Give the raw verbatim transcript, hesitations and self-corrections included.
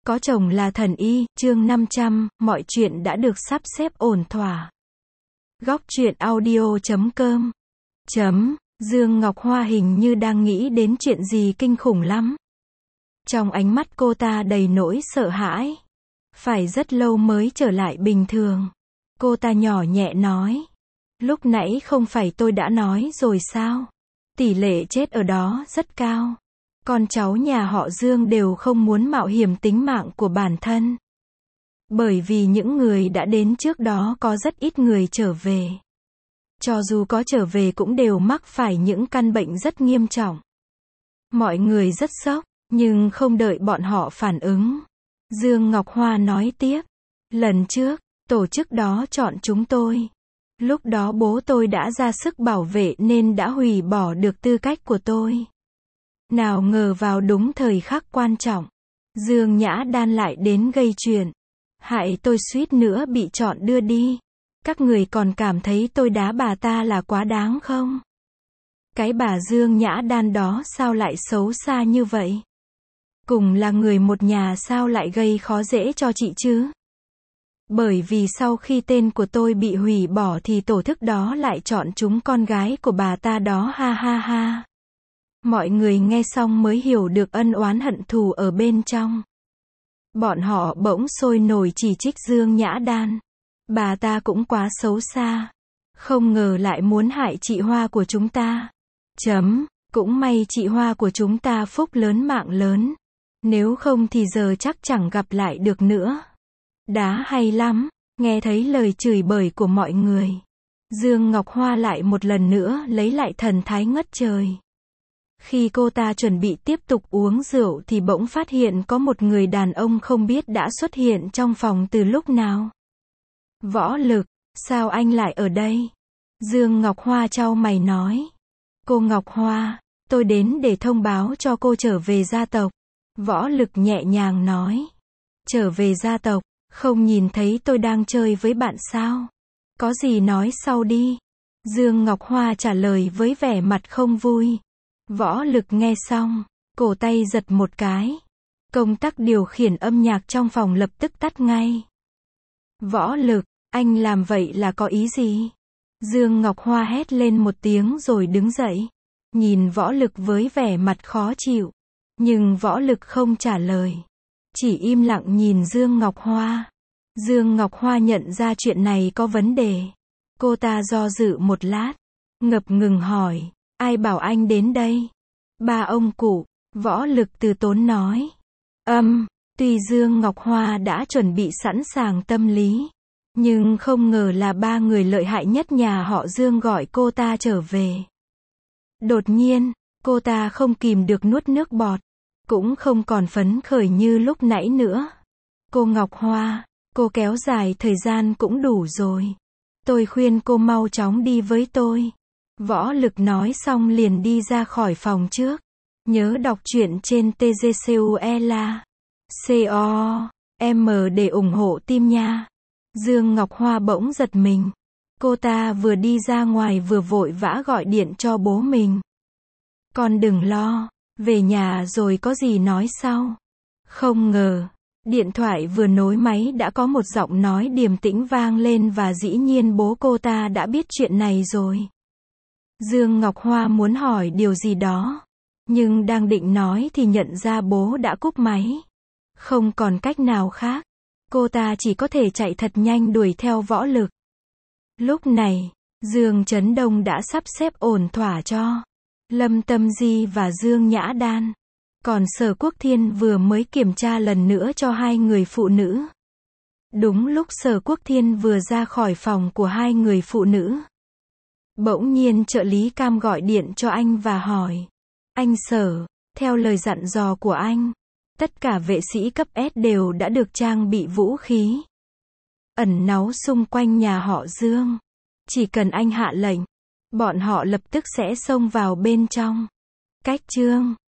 Có chồng là thần y, chương năm trăm, mọi chuyện đã được sắp xếp ổn thỏa. Góc truyện audio chấm com chấm, Dương Ngọc Hoa hình như đang nghĩ đến chuyện gì kinh khủng lắm. Trong ánh mắt cô ta đầy nỗi sợ hãi. Phải rất lâu mới trở lại bình thường. Cô ta nhỏ nhẹ nói. Lúc nãy không phải tôi đã nói rồi sao? Tỷ lệ chết ở đó rất cao. Con cháu nhà họ Dương đều không muốn mạo hiểm tính mạng của bản thân. Bởi vì những người đã đến trước đó có rất ít người trở về. Cho dù có trở về cũng đều mắc phải những căn bệnh rất nghiêm trọng. Mọi người rất sốc, nhưng không đợi bọn họ phản ứng. Dương Ngọc Hoa nói tiếp. Lần trước, tổ chức đó chọn chúng tôi. Lúc đó bố tôi đã ra sức bảo vệ nên đã hủy bỏ được tư cách của tôi. Nào ngờ vào đúng thời khắc quan trọng, Dương Nhã Đan lại đến gây chuyện. Hại tôi suýt nữa bị chọn đưa đi. Các người còn cảm thấy tôi đá bà ta là quá đáng không? Cái bà Dương Nhã Đan đó sao lại xấu xa như vậy? Cùng là người một nhà sao lại gây khó dễ cho chị chứ? Bởi vì sau khi tên của tôi bị hủy bỏ thì tổ chức đó lại chọn chúng con gái của bà ta đó, ha ha ha. Mọi người nghe xong mới hiểu được ân oán hận thù ở bên trong. Bọn họ bỗng sôi nổi chỉ trích Dương Nhã Đan. Bà ta cũng quá xấu xa. Không ngờ lại muốn hại chị Hoa của chúng ta. Chấm, cũng may chị Hoa của chúng ta phúc lớn mạng lớn. Nếu không thì giờ chắc chẳng gặp lại được nữa. Đá hay lắm, nghe thấy lời chửi bới của mọi người. Dương Ngọc Hoa lại một lần nữa lấy lại thần thái ngất trời. Khi cô ta chuẩn bị tiếp tục uống rượu thì bỗng phát hiện có một người đàn ông không biết đã xuất hiện trong phòng từ lúc nào. Võ Lực, sao anh lại ở đây? Dương Ngọc Hoa chau mày nói. Cô Ngọc Hoa, tôi đến để thông báo cho cô trở về gia tộc. Võ Lực nhẹ nhàng nói. Trở về gia tộc, không nhìn thấy tôi đang chơi với bạn sao? Có gì nói sau đi. Dương Ngọc Hoa trả lời với vẻ mặt không vui. Võ Lực nghe xong, cổ tay giật một cái. Công tắc điều khiển âm nhạc trong phòng lập tức tắt ngay. Võ Lực, anh làm vậy là có ý gì? Dương Ngọc Hoa hét lên một tiếng rồi đứng dậy. Nhìn Võ Lực với vẻ mặt khó chịu. Nhưng Võ Lực không trả lời. Chỉ im lặng nhìn Dương Ngọc Hoa. Dương Ngọc Hoa nhận ra chuyện này có vấn đề. Cô ta do dự một lát. Ngập ngừng hỏi. Ai bảo anh đến đây? Ba ông cụ. Võ Lực từ tốn nói. Âm, tuy Dương Ngọc Hoa đã chuẩn bị sẵn sàng tâm lý. Nhưng không ngờ là ba người lợi hại nhất nhà họ Dương gọi cô ta trở về. Đột nhiên, cô ta không kìm được nuốt nước bọt. Cũng không còn phấn khởi như lúc nãy nữa. Cô Ngọc Hoa, cô kéo dài thời gian cũng đủ rồi. Tôi khuyên cô mau chóng đi với tôi. Võ Lực nói xong liền đi ra khỏi phòng trước. Nhớ đọc truyện trên tê giê xê u e lờ a co em để ủng hộ team nha. Dương Ngọc Hoa bỗng giật mình. Cô ta vừa đi ra ngoài vừa vội vã gọi điện cho bố mình. Con đừng lo, về nhà rồi có gì nói sau. Không ngờ, điện thoại vừa nối máy đã có một giọng nói điềm tĩnh vang lên và dĩ nhiên bố cô ta đã biết chuyện này rồi. Dương Ngọc Hoa muốn hỏi điều gì đó, nhưng đang định nói thì nhận ra bố đã cúp máy. Không còn cách nào khác, cô ta chỉ có thể chạy thật nhanh đuổi theo Võ Lực. Lúc này, Dương Trấn Đông đã sắp xếp ổn thỏa cho Lâm Tâm Di và Dương Nhã Đan. Còn Sở Quốc Thiên vừa mới kiểm tra lần nữa cho hai người phụ nữ. Đúng lúc Sở Quốc Thiên vừa ra khỏi phòng của hai người phụ nữ. Bỗng nhiên trợ lý Cam gọi điện cho anh và hỏi. Anh Sở, theo lời dặn dò của anh, tất cả vệ sĩ cấp S đều đã được trang bị vũ khí. Ẩn náu xung quanh nhà họ Dương. Chỉ cần anh hạ lệnh, bọn họ lập tức sẽ xông vào bên trong. Cách chương